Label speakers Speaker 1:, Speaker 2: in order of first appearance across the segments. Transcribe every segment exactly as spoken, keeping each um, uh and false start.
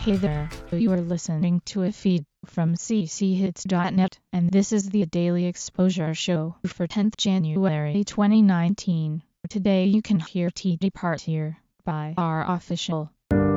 Speaker 1: Hey there, you are listening to a feed from c c hits dot net, and this is the Daily Exposure Show for tenth January twenty nineteen. Today you can hear T Depart Here by R Official.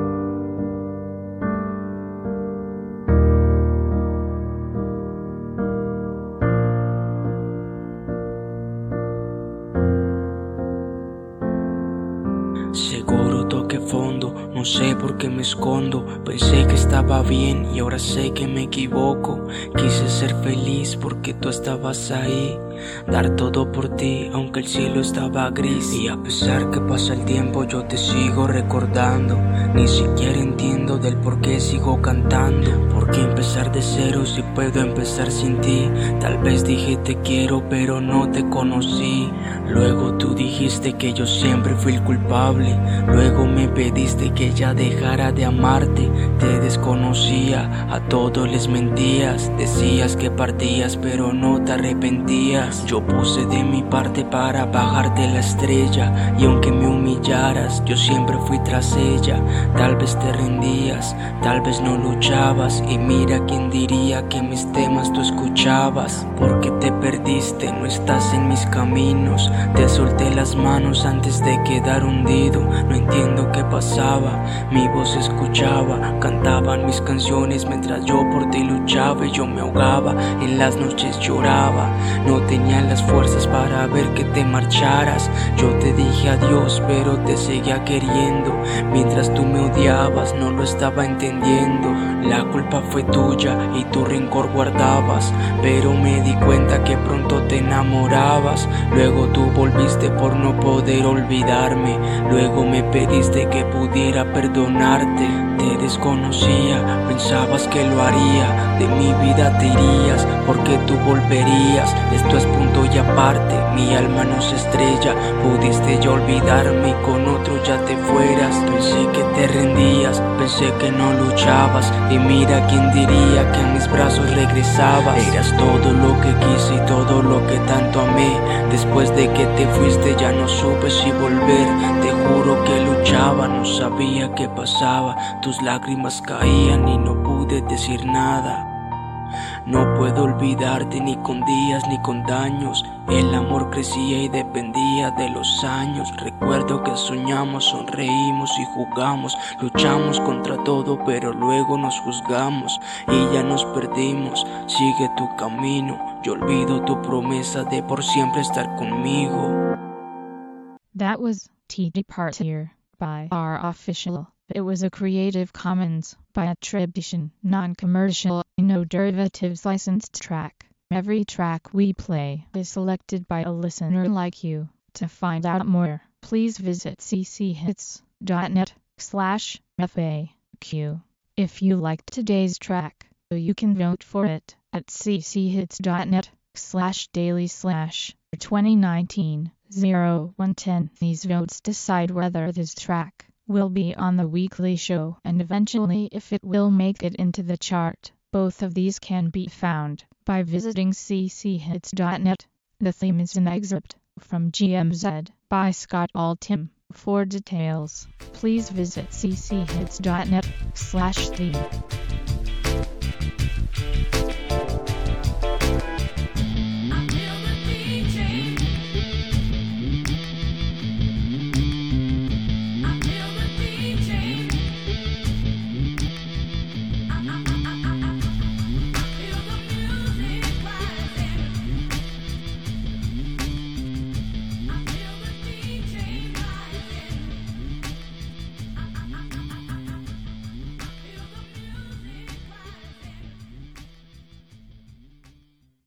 Speaker 2: Seguro toqué fondo, no sé por qué me escondo. Pensé que estaba bien y ahora sé que me equivoco. Quise ser feliz porque tú estabas ahí, dar todo por ti aunque el cielo estaba gris. Y a pesar que pasa el tiempo yo te sigo recordando. Ni siquiera entiendo del por qué sigo cantando. ¿Por qué empezar de cero si puedo empezar sin ti? Tal vez dije te quiero pero no te conocí. Luego tú dijiste que yo siempre fui el culpable. Luego me pediste que ya dejara de amarte. Te desconocía, a todos les mentías. Decías que partías pero no te arrepentías. Yo puse de mi parte para bajarte la estrella, y aunque me humillaras yo siempre fui tras ella. Tal vez te rendías, tal vez no luchabas, y mira quién diría que mis temas tú escuchabas. Porque te perdiste, no estás en mis caminos. Te solté las manos antes de quedar hundido. No entiendo qué pasaba, mi voz se escuchaba, cantaban mis canciones mientras yo por ti luchaba. Y yo me ahogaba, en las noches lloraba, no tenía las fuerzas para ver que te marcharas. Yo te dije adiós pero te seguía queriendo. Mientras tú me odiabas no lo estaba entendiendo. La culpa fue tuya y tu rencor guardabas, pero me di cuenta que pronto te enamorabas. Luego tú volviste por no poder olvidarme. Luego me pediste que pudiera perdonarte. Te desconocía, pensabas que lo haría. De mi vida te irías porque tú volverías. Esto es punto y aparte, mi alma no se estrella. Pudiste ya olvidarme y con otro ya te fueras. Pensé que te rendías, pensé que no luchabas, y mira quién diría que a mis brazos regresabas. Eras todo lo que quise y todo lo que tanto amé. Después de que te fuiste ya no supe si volver. Te juro que luchaba, no sabía qué pasaba. Tus lágrimas caían y no pude decir nada. No puedo olvidarte ni con días ni con daños. El amor crecía y dependía de los años. Recuerdo que soñamos, sonreímos y jugamos. Luchamos contra todo pero luego nos juzgamos y ya nos perdimos. Sigue tu camino, yo olvido tu promesa de por siempre estar conmigo.
Speaker 1: That was T Depart Here by R Official. It was a Creative Commons by attribution, non-commercial, no derivatives licensed track. Every track we play is selected by a listener like you. To find out more, please visit c c hits dot net slash F A Q. If you liked today's track, you can vote for it at c c hits dot net slash daily slash twenty nineteen oh one ten. These votes decide whether this track will be on the weekly show and eventually if it will make it into the chart. Both of these can be found by visiting c c hits dot net. The theme is an excerpt from G M Z by Scott Altham. For details, please visit c c hits dot net slash theme.